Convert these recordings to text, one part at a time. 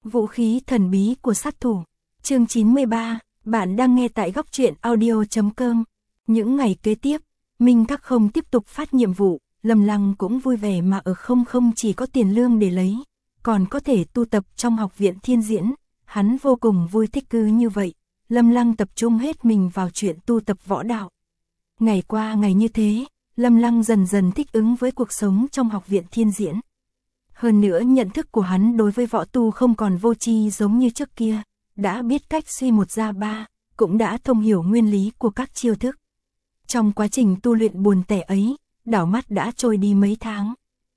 Vũ khí thần bí của sát thủ. Chương 93, bạn đang nghe tại góc truyện audio.com. Những ngày kế tiếp, Minh Các không tiếp tục phát nhiệm vụ, Lâm Lăng cũng vui vẻ mà ở không chỉ có tiền lương để lấy, còn có thể tu tập trong học viện Thiên Diễn, hắn vô cùng vui thích. Cứ như vậy, Lâm Lăng tập trung hết mình vào chuyện tu tập võ đạo. Ngày qua ngày như thế, Lâm Lăng dần dần thích ứng với cuộc sống trong học viện Thiên Diễn. Hơn nữa nhận thức của hắn đối với võ tu không còn vô tri giống như trước kia, đã biết cách suy một ra ba, cũng đã thông hiểu nguyên lý của các chiêu thức. Trong quá trình tu luyện buồn tẻ ấy, đảo mắt đã trôi đi mấy tháng.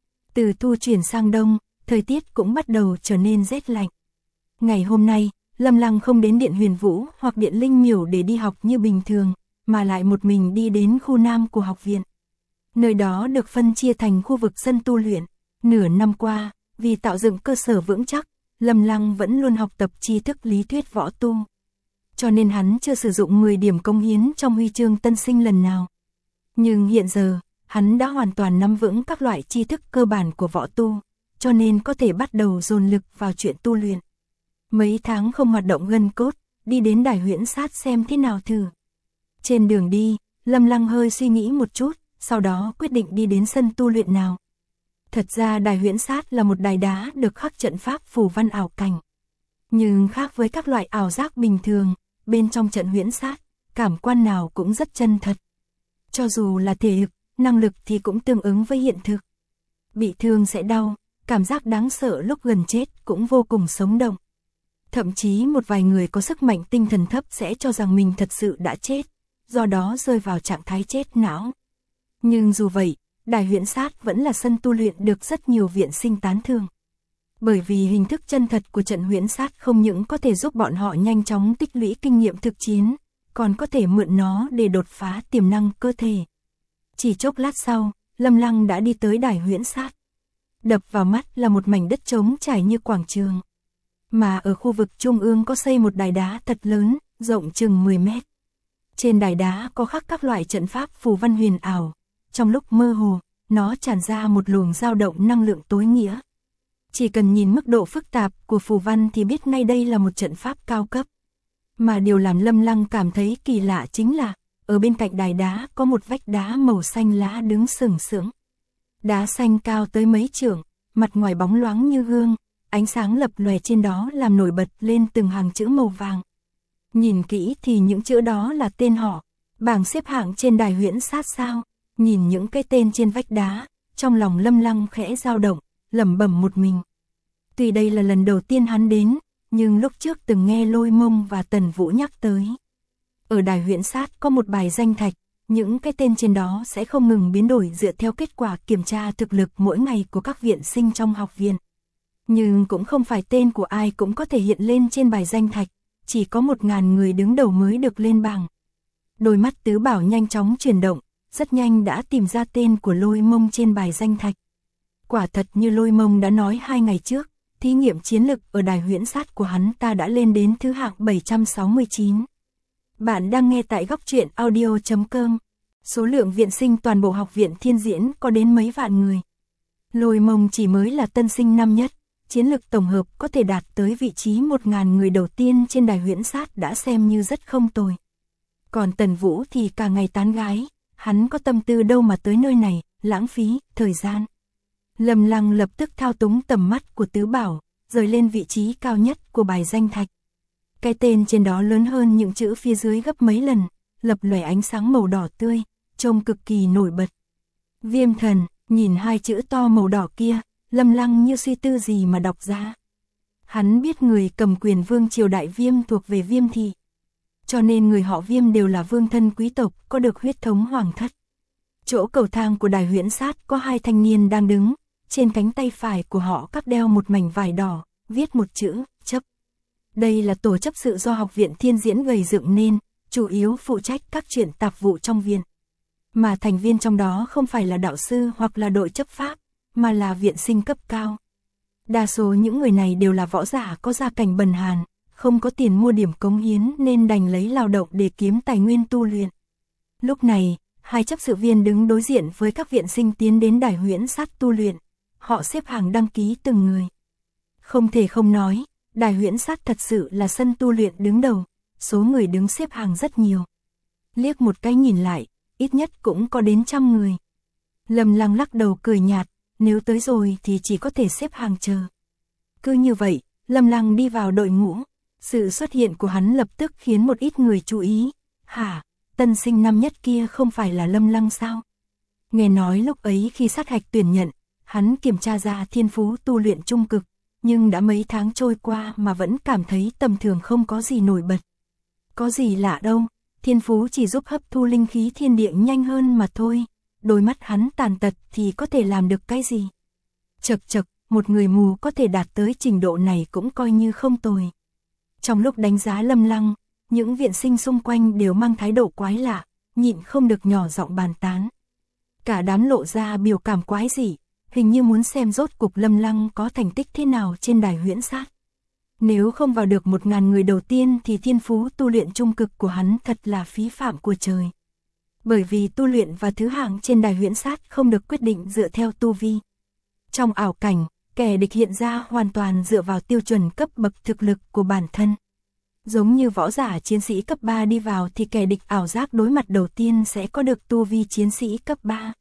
Từ thu chuyển sang đông, thời tiết cũng bắt đầu trở nên rét lạnh. Ngày hôm nay, Lâm Lăng không đến Điện Huyền Vũ hoặc Điện Linh Miểu để đi học như bình thường, mà lại một mình đi đến khu nam của học viện. Nơi đó được phân chia thành khu vực sân tu luyện. Nửa năm qua, vì tạo dựng cơ sở vững chắc, Lâm Lăng vẫn luôn học tập tri thức lý thuyết võ tu. Cho nên hắn chưa sử dụng 10 điểm công hiến trong huy chương tân sinh lần nào. Nhưng hiện giờ, hắn đã hoàn toàn nắm vững các loại tri thức cơ bản của võ tu, cho nên có thể bắt đầu dồn lực vào chuyện tu luyện. Mấy tháng không hoạt động gân cốt, đi đến đài huyễn sát xem thế nào thử. Trên đường đi, Lâm Lăng hơi suy nghĩ một chút, sau đó quyết định đi đến sân tu luyện nào. Thật ra đài huyễn sát là một đài đá được khắc trận pháp phù văn ảo cảnh. Nhưng khác với các loại ảo giác bình thường, bên trong trận huyễn sát, cảm quan nào cũng rất chân thật. Cho dù là thể lực, năng lực thì cũng tương ứng với hiện thực. Bị thương sẽ đau, cảm giác đáng sợ lúc gần chết cũng vô cùng sống động. Thậm chí một vài người có sức mạnh tinh thần thấp sẽ cho rằng mình thật sự đã chết, do đó rơi vào trạng thái chết não. Nhưng dù vậy, đài huyễn sát vẫn là sân tu luyện được rất nhiều viện sinh tán thưởng. Bởi vì hình thức chân thật của trận huyễn sát không những có thể giúp bọn họ nhanh chóng tích lũy kinh nghiệm thực chiến, còn có thể mượn nó để đột phá tiềm năng cơ thể. Chỉ chốc lát sau, Lâm Lăng đã đi tới đài huyễn sát. Đập vào mắt là một mảnh đất trống trải như quảng trường. Mà ở khu vực trung ương có xây một đài đá thật lớn, rộng chừng 10 mét. Trên đài đá có khắc các loại trận pháp phù văn huyền ảo. Trong lúc mơ hồ, nó tràn ra một luồng dao động năng lượng tối nghĩa. Chỉ cần nhìn mức độ phức tạp của phù văn thì biết ngay đây là một trận pháp cao cấp. Mà điều làm Lâm Lăng cảm thấy kỳ lạ chính là, ở bên cạnh đài đá có một vách đá màu xanh lá đứng sừng sững. Đá xanh cao tới mấy trượng, mặt ngoài bóng loáng như gương, ánh sáng lập lòe trên đó làm nổi bật lên từng hàng chữ màu vàng. Nhìn kỹ thì những chữ đó là tên họ, bảng xếp hạng trên đài huyễn sát sao. Nhìn những cái tên trên vách đá, trong lòng Lâm Lăng khẽ dao động, lẩm bẩm một mình. Tuy đây là lần đầu tiên hắn đến, nhưng lúc trước từng nghe Lôi Mông và Tần Vũ nhắc tới. Ở đài huyễn sát có một bài danh thạch, những cái tên trên đó sẽ không ngừng biến đổi dựa theo kết quả kiểm tra thực lực mỗi ngày của các viện sinh trong học viện. Nhưng cũng không phải tên của ai cũng có thể hiện lên trên bài danh thạch, chỉ có 1000 người đứng đầu mới được lên bảng. Đôi mắt Tứ Bảo nhanh chóng chuyển động, rất nhanh đã tìm ra tên của Lôi Mông trên bài danh thạch. Quả thật như Lôi Mông đã nói 2 ngày trước, thí nghiệm chiến lực ở đài huyễn sát của hắn ta đã lên đến thứ hạng 769. Bạn đang nghe tại góc truyện audio.com. Số lượng viện sinh toàn bộ học viện Thiên Diễn có đến mấy vạn người. Lôi Mông chỉ mới là tân sinh năm nhất, chiến lực tổng hợp có thể đạt tới vị trí 1000 người đầu tiên trên đài huyễn sát đã xem như rất không tồi. Còn Tần Vũ thì cả ngày tán gái. Hắn có tâm tư đâu mà tới nơi này, lãng phí thời gian. Lâm Lăng lập tức thao túng tầm mắt của Tứ Bảo, rời lên vị trí cao nhất của bài danh thạch. Cái tên trên đó lớn hơn những chữ phía dưới gấp mấy lần, lập lòe ánh sáng màu đỏ tươi, trông cực kỳ nổi bật. Viêm thần, nhìn hai chữ to màu đỏ kia, Lâm Lăng như suy tư gì mà đọc ra. Hắn biết người cầm quyền vương triều đại Viêm thuộc về Viêm thị. Cho nên người họ Viêm đều là vương thân quý tộc, có được huyết thống hoàng thất. Chỗ cầu thang của đài huyễn sát có 2 thanh niên đang đứng, trên cánh tay phải của họ các đeo một mảnh vải đỏ, viết một chữ, chấp. Đây là tổ chấp sự do học viện Thiên Diễn gầy dựng nên, chủ yếu phụ trách các chuyện tạp vụ trong viện. Mà thành viên trong đó không phải là đạo sư hoặc là đội chấp pháp, mà là viện sinh cấp cao. Đa số những người này đều là võ giả có gia cảnh bần hàn, không có tiền mua điểm cống hiến nên đành lấy lao động để kiếm tài nguyên tu luyện. Lúc này, 2 chấp sự viên đứng đối diện với các viện sinh tiến đến đài huyễn sát tu luyện. Họ xếp hàng đăng ký từng người. Không thể không nói, đài huyễn sát thật sự là sân tu luyện đứng đầu, số người đứng xếp hàng rất nhiều. Liếc một cái nhìn lại, ít nhất cũng có đến 100 người. Lâm Lăng lắc đầu cười nhạt, nếu tới rồi thì chỉ có thể xếp hàng chờ. Cứ như vậy, Lâm Lăng đi vào đội ngũ. Sự xuất hiện của hắn lập tức khiến một ít người chú ý. Hả, tân sinh năm nhất kia không phải là Lâm Lăng sao? Nghe nói lúc ấy khi sát hạch tuyển nhận, hắn kiểm tra ra thiên phú tu luyện trung cực, nhưng đã mấy tháng trôi qua mà vẫn cảm thấy tầm thường không có gì nổi bật. Có gì lạ đâu, thiên phú chỉ giúp hấp thu linh khí thiên địa nhanh hơn mà thôi. Đôi mắt hắn tàn tật thì có thể làm được cái gì? Chậc chậc, một người mù có thể đạt tới trình độ này cũng coi như không tồi. Trong lúc đánh giá Lâm Lăng, những viện sinh xung quanh đều mang thái độ quái lạ, nhịn không được nhỏ giọng bàn tán. Cả đám lộ ra biểu cảm quái dị, hình như muốn xem rốt cuộc Lâm Lăng có thành tích thế nào trên đài huyễn sát. Nếu không vào được 1000 người đầu tiên thì thiên phú tu luyện trung cực của hắn thật là phí phạm của trời. Bởi vì tu luyện và thứ hạng trên đài huyễn sát không được quyết định dựa theo tu vi. Trong ảo cảnh, kẻ địch hiện ra hoàn toàn dựa vào tiêu chuẩn cấp bậc thực lực của bản thân. Giống như võ giả chiến sĩ cấp 3 đi vào thì kẻ địch ảo giác đối mặt đầu tiên sẽ có được tu vi chiến sĩ cấp 3.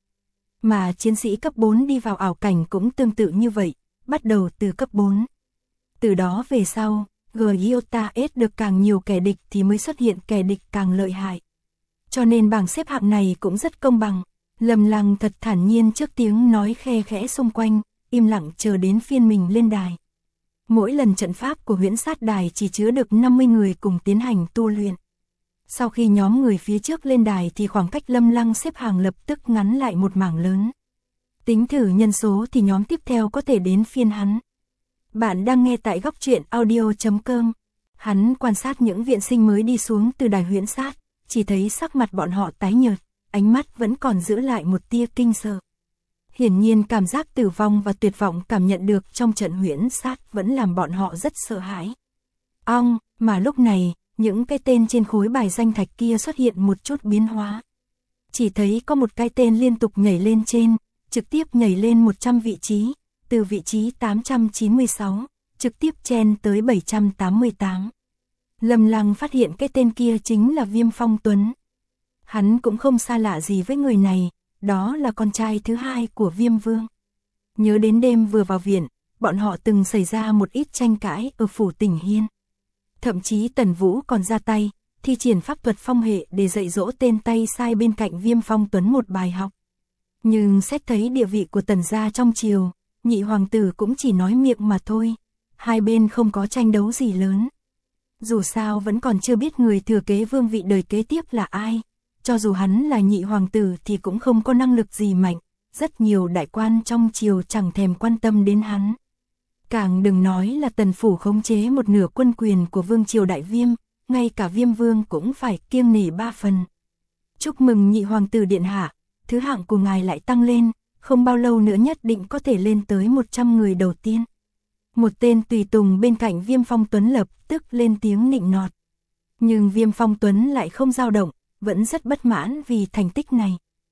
Mà chiến sĩ cấp 4 đi vào ảo cảnh cũng tương tự như vậy, bắt đầu từ cấp 4. Từ đó về sau, Giota S được càng nhiều kẻ địch thì mới xuất hiện kẻ địch càng lợi hại. Cho nên bảng xếp hạng này cũng rất công bằng. Lâm Lăng thật thản nhiên trước tiếng nói khe khẽ xung quanh, im lặng chờ đến phiên mình lên đài. Mỗi lần trận pháp của huyễn sát đài chỉ chứa được 50 người cùng tiến hành tu luyện. Sau khi nhóm người phía trước lên đài thì khoảng cách Lâm Lăng xếp hàng lập tức ngắn lại một mảng lớn. Tính thử nhân số thì nhóm tiếp theo có thể đến phiên hắn. Bạn đang nghe tại góc truyện audio.com. Hắn quan sát những viện sinh mới đi xuống từ đài huyễn sát, chỉ thấy sắc mặt bọn họ tái nhợt, ánh mắt vẫn còn giữ lại một tia kinh sợ. Hiển nhiên cảm giác tử vong và tuyệt vọng cảm nhận được trong trận huyễn sát vẫn làm bọn họ rất sợ hãi. Mà lúc này, những cái tên trên khối bài danh thạch kia xuất hiện một chút biến hóa. Chỉ thấy có một cái tên liên tục nhảy lên trên, trực tiếp nhảy lên 100 vị trí, từ vị trí 896, trực tiếp chen tới 788. Lâm Lăng phát hiện cái tên kia chính là Viêm Phong Tuấn. Hắn cũng không xa lạ gì với người này, đó là con trai thứ hai của Viêm Vương. Nhớ đến đêm vừa vào viện, bọn họ từng xảy ra một ít tranh cãi ở phủ Tỉnh Hiên. Thậm chí Tần Vũ còn ra tay, thi triển pháp thuật phong hệ để dạy dỗ tên tay sai bên cạnh Viêm Phong Tuấn một bài học. Nhưng xét thấy địa vị của Tần gia trong triều, nhị hoàng tử cũng chỉ nói miệng mà thôi, hai bên không có tranh đấu gì lớn. Dù sao vẫn còn chưa biết người thừa kế vương vị đời kế tiếp là ai, cho dù hắn là nhị hoàng tử thì cũng không có năng lực gì mạnh, rất nhiều đại quan trong triều chẳng thèm quan tâm đến hắn. Càng đừng nói là Tần phủ khống chế một nửa quân quyền của vương triều Đại Viêm, ngay cả Viêm Vương cũng phải kiêng nể 3 phần. Chúc mừng nhị hoàng tử điện hạ, thứ hạng của ngài lại tăng lên, không bao lâu nữa nhất định có thể lên tới 100 người đầu tiên. Một tên tùy tùng bên cạnh Viêm Phong Tuấn lập tức lên tiếng nịnh nọt. Nhưng Viêm Phong Tuấn lại không dao động, vẫn rất bất mãn vì thành tích này.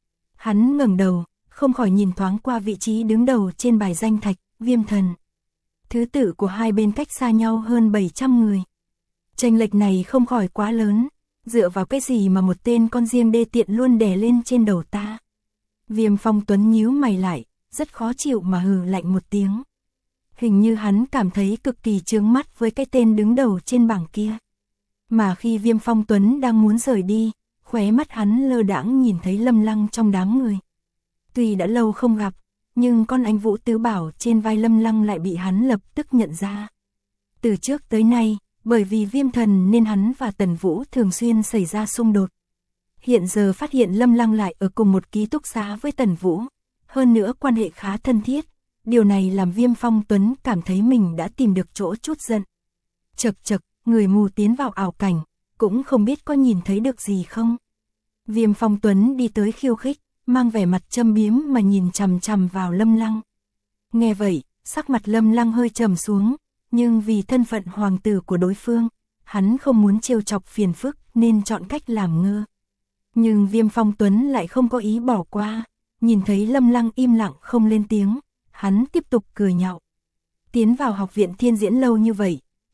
Hắn ngẩng đầu, không khỏi nhìn thoáng qua vị trí đứng đầu trên bài danh thạch, Viêm Thần. Thứ tự của hai bên cách xa nhau hơn 700 người. Chênh lệch này không khỏi quá lớn, dựa vào cái gì mà một tên con riêng đê tiện luôn đè lên trên đầu ta. Viêm Phong Tuấn nhíu mày lại, rất khó chịu mà hừ lạnh một tiếng. Hình như hắn cảm thấy cực kỳ chướng mắt với cái tên đứng đầu trên bảng kia. Mà khi Viêm Phong Tuấn đang muốn rời đi, khóe mắt hắn lơ đãng nhìn thấy Lâm Lăng trong đám người. Tuy đã lâu không gặp, nhưng con anh Vũ Tứ Bảo trên vai Lâm Lăng lại bị hắn lập tức nhận ra. Từ trước tới nay, bởi vì Viêm Thần nên hắn và Tần Vũ thường xuyên xảy ra xung đột. Hiện giờ phát hiện Lâm Lăng lại ở cùng một ký túc xá với Tần Vũ, hơn nữa quan hệ khá thân thiết. Điều này làm Viêm Phong Tuấn cảm thấy mình đã tìm được chỗ chút giận. Chậc chậc, người mù tiến vào ảo cảnh, cũng không biết có nhìn thấy được gì không. Viêm Phong Tuấn đi tới khiêu khích, mang vẻ mặt châm biếm mà nhìn chằm chằm vào Lâm Lăng. Nghe vậy, sắc mặt Lâm Lăng hơi trầm xuống, nhưng vì thân phận hoàng tử của đối phương, hắn không muốn trêu chọc phiền phức nên chọn cách làm ngơ. Nhưng Viêm Phong Tuấn lại không có ý bỏ qua, nhìn thấy Lâm Lăng im lặng không lên tiếng, hắn tiếp tục cười nhạo. Tiến vào học viện Thiên Diễn lâu như vậy,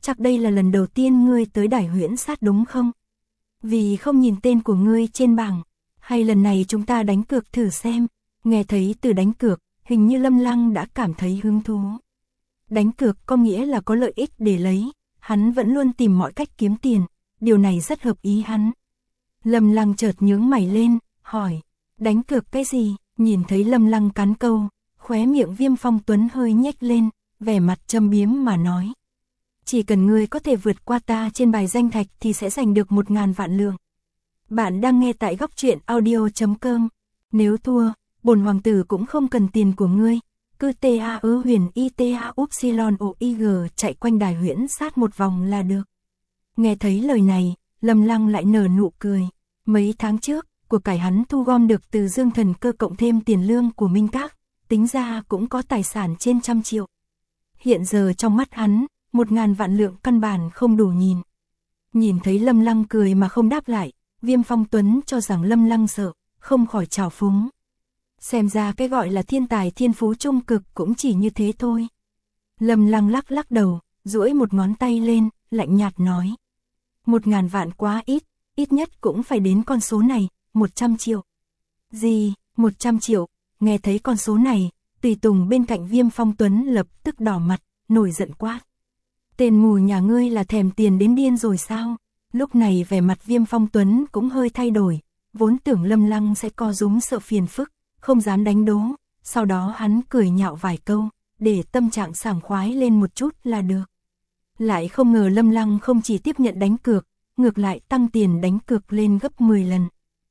chắc đây là lần đầu tiên ngươi tới Đài Huyễn Sát đúng không? Vì không nhìn tên của ngươi trên bảng, hay lần này chúng ta đánh cược thử xem. Nghe thấy từ đánh cược, hình như Lâm Lăng đã cảm thấy hứng thú. Đánh cược có nghĩa là có lợi ích để lấy, hắn vẫn luôn tìm mọi cách kiếm tiền, điều này rất hợp ý hắn. Lâm Lăng chợt nhướng mày lên, hỏi, đánh cược cái gì? Nhìn thấy Lâm Lăng cắn câu, khóe miệng Viêm Phong Tuấn hơi nhếch lên, vẻ mặt châm biếm mà nói. Chỉ cần ngươi có thể vượt qua ta trên bài danh thạch thì sẽ giành được 1000 vạn lượng. Bạn đang nghe tại góc truyện audio.com. Nếu thua, bổn hoàng tử cũng không cần tiền của ngươi. Cứ TAU chạy quanh Đài Huyễn Sát một vòng là được. Nghe thấy lời này, Lâm Lăng lại nở nụ cười. Mấy tháng trước, của cải hắn thu gom được từ Dương Thần Cơ cộng thêm tiền lương của Minh Các, tính ra cũng có tài sản trên 100 triệu. Hiện giờ trong mắt hắn, 1000 vạn lượng căn bản không đủ nhìn. Nhìn thấy Lâm Lăng cười mà không đáp lại, Viêm Phong Tuấn cho rằng Lâm Lăng sợ, không khỏi trào phúng. Xem ra cái gọi là thiên tài thiên phú trung cực cũng chỉ như thế thôi. Lâm Lăng lắc lắc đầu, duỗi một ngón tay lên, lạnh nhạt nói. 1000 vạn quá ít, ít nhất cũng phải đến con số này, 100 triệu. Gì, 100 triệu, nghe thấy con số này, Tùy Tùng bên cạnh Viêm Phong Tuấn lập tức đỏ mặt, nổi giận quát. Tên mù nhà ngươi là thèm tiền đến điên rồi sao? Lúc này vẻ mặt Viêm Phong Tuấn cũng hơi thay đổi, vốn tưởng Lâm Lăng sẽ co rúm sợ phiền phức, không dám đánh đố, sau đó hắn cười nhạo vài câu, để tâm trạng sảng khoái lên một chút là được. Lại không ngờ Lâm Lăng không chỉ tiếp nhận đánh cược, ngược lại tăng tiền đánh cược lên gấp 10 lần.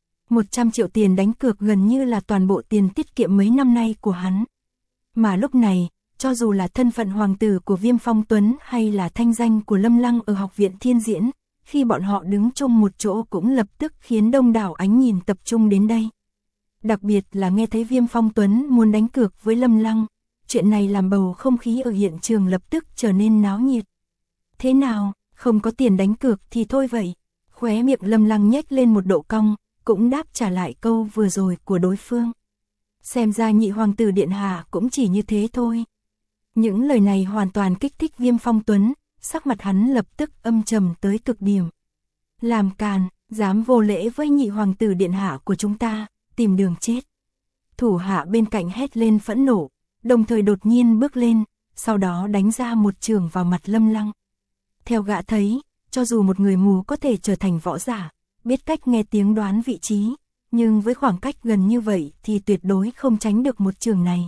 100 triệu tiền đánh cược gần như là toàn bộ tiền tiết kiệm mấy năm nay của hắn. Mà lúc này, cho dù là thân phận hoàng tử của Viêm Phong Tuấn hay là thanh danh của Lâm Lăng ở Học viện Thiên Diễn, khi bọn họ đứng chung một chỗ cũng lập tức khiến đông đảo ánh nhìn tập trung đến đây. Đặc biệt là nghe thấy Viêm Phong Tuấn muốn đánh cược với Lâm Lăng, chuyện này làm bầu không khí ở hiện trường lập tức trở nên náo nhiệt. Thế nào, không có tiền đánh cược thì thôi vậy. Khóe miệng Lâm Lăng nhếch lên một độ cong, cũng đáp trả lại câu vừa rồi của đối phương. Xem ra nhị hoàng tử điện hạ cũng chỉ như thế thôi. Những lời này hoàn toàn kích thích Viêm Phong Tuấn, sắc mặt hắn lập tức âm trầm tới cực điểm. Làm càn, dám vô lễ với nhị hoàng tử điện hạ của chúng ta, tìm đường chết. Thủ hạ bên cạnh hét lên phẫn nộ, đồng thời đột nhiên bước lên, sau đó đánh ra một chưởng vào mặt Lâm Lăng. Theo gã thấy, cho dù một người mù có thể trở thành võ giả, biết cách nghe tiếng đoán vị trí, nhưng với khoảng cách gần như vậy thì tuyệt đối không tránh được một chưởng này.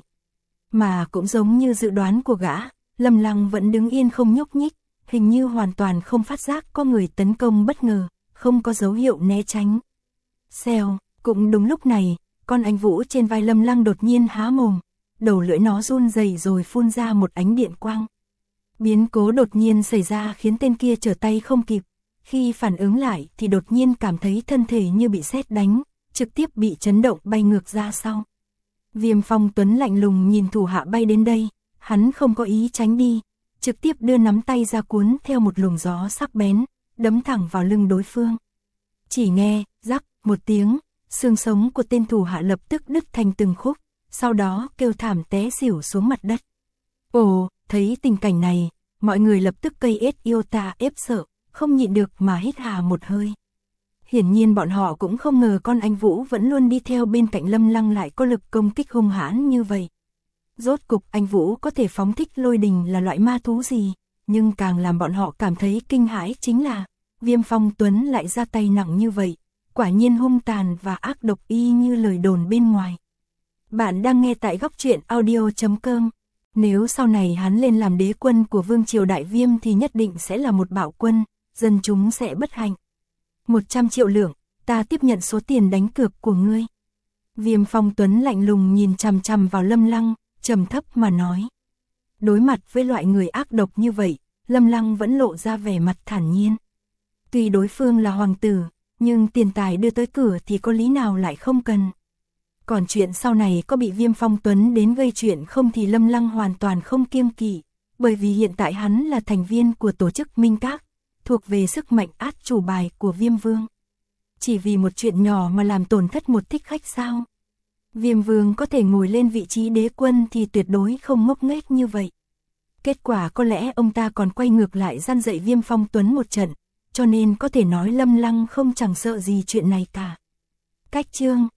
Mà cũng giống như dự đoán của gã, Lâm Lăng vẫn đứng yên không nhúc nhích, hình như hoàn toàn không phát giác có người tấn công bất ngờ, không có dấu hiệu né tránh. Xèo, cũng đúng lúc này, con anh vũ trên vai Lâm Lăng đột nhiên há mồm, đầu lưỡi nó run rẩy rồi phun ra một ánh điện quang. Biến cố đột nhiên xảy ra khiến tên kia trở tay không kịp, khi phản ứng lại thì đột nhiên cảm thấy thân thể như bị sét đánh, trực tiếp bị chấn động bay ngược ra sau. Viêm Phong Tuấn lạnh lùng nhìn thủ hạ bay đến đây, hắn không có ý tránh đi, trực tiếp đưa nắm tay ra cuốn theo một luồng gió sắc bén, đấm thẳng vào lưng đối phương. Chỉ nghe, rắc, một tiếng, xương sống của tên thủ hạ lập tức đứt thành từng khúc, sau đó kêu thảm té xỉu xuống mặt đất. Ồ, thấy tình cảnh này, mọi người lập tức cây ết yêu ta ép sợ, không nhịn được mà hít hà một hơi. Hiển nhiên bọn họ cũng không ngờ con anh Vũ vẫn luôn đi theo bên cạnh Lâm Lăng lại có lực công kích hung hãn như vậy. Rốt cục anh Vũ có thể phóng thích lôi đình là loại ma thú gì, nhưng càng làm bọn họ cảm thấy kinh hãi chính là Viêm Phong Tuấn lại ra tay nặng như vậy, quả nhiên hung tàn và ác độc y như lời đồn bên ngoài. Bạn đang nghe tại góc truyện audio.com. Nếu sau này hắn lên làm đế quân của Vương Triều Đại Viêm thì nhất định sẽ là một bạo quân, dân chúng sẽ bất hạnh. 100 triệu lượng, ta tiếp nhận số tiền đánh cược của ngươi. Viêm Phong Tuấn lạnh lùng nhìn chằm chằm vào Lâm Lăng, trầm thấp mà nói. Đối mặt với loại người ác độc như vậy, Lâm Lăng vẫn lộ ra vẻ mặt thản nhiên. Tuy đối phương là hoàng tử, nhưng tiền tài đưa tới cửa thì có lý nào lại không cần. Còn chuyện sau này có bị Viêm Phong Tuấn đến gây chuyện không thì Lâm Lăng hoàn toàn không kiêng kỵ, bởi vì hiện tại hắn là thành viên của tổ chức Minh Các, thuộc về sức mạnh át chủ bài của Viêm Vương. Chỉ vì một chuyện nhỏ mà làm tổn thất một thích khách sao? Viêm Vương có thể ngồi lên vị trí đế quân thì tuyệt đối không ngốc nghếch như vậy. Kết quả có lẽ ông ta còn quay ngược lại gian dạy Viêm Phong Tuấn một trận, cho nên có thể nói Lâm Lăng không chẳng sợ gì chuyện này cả. Cách chương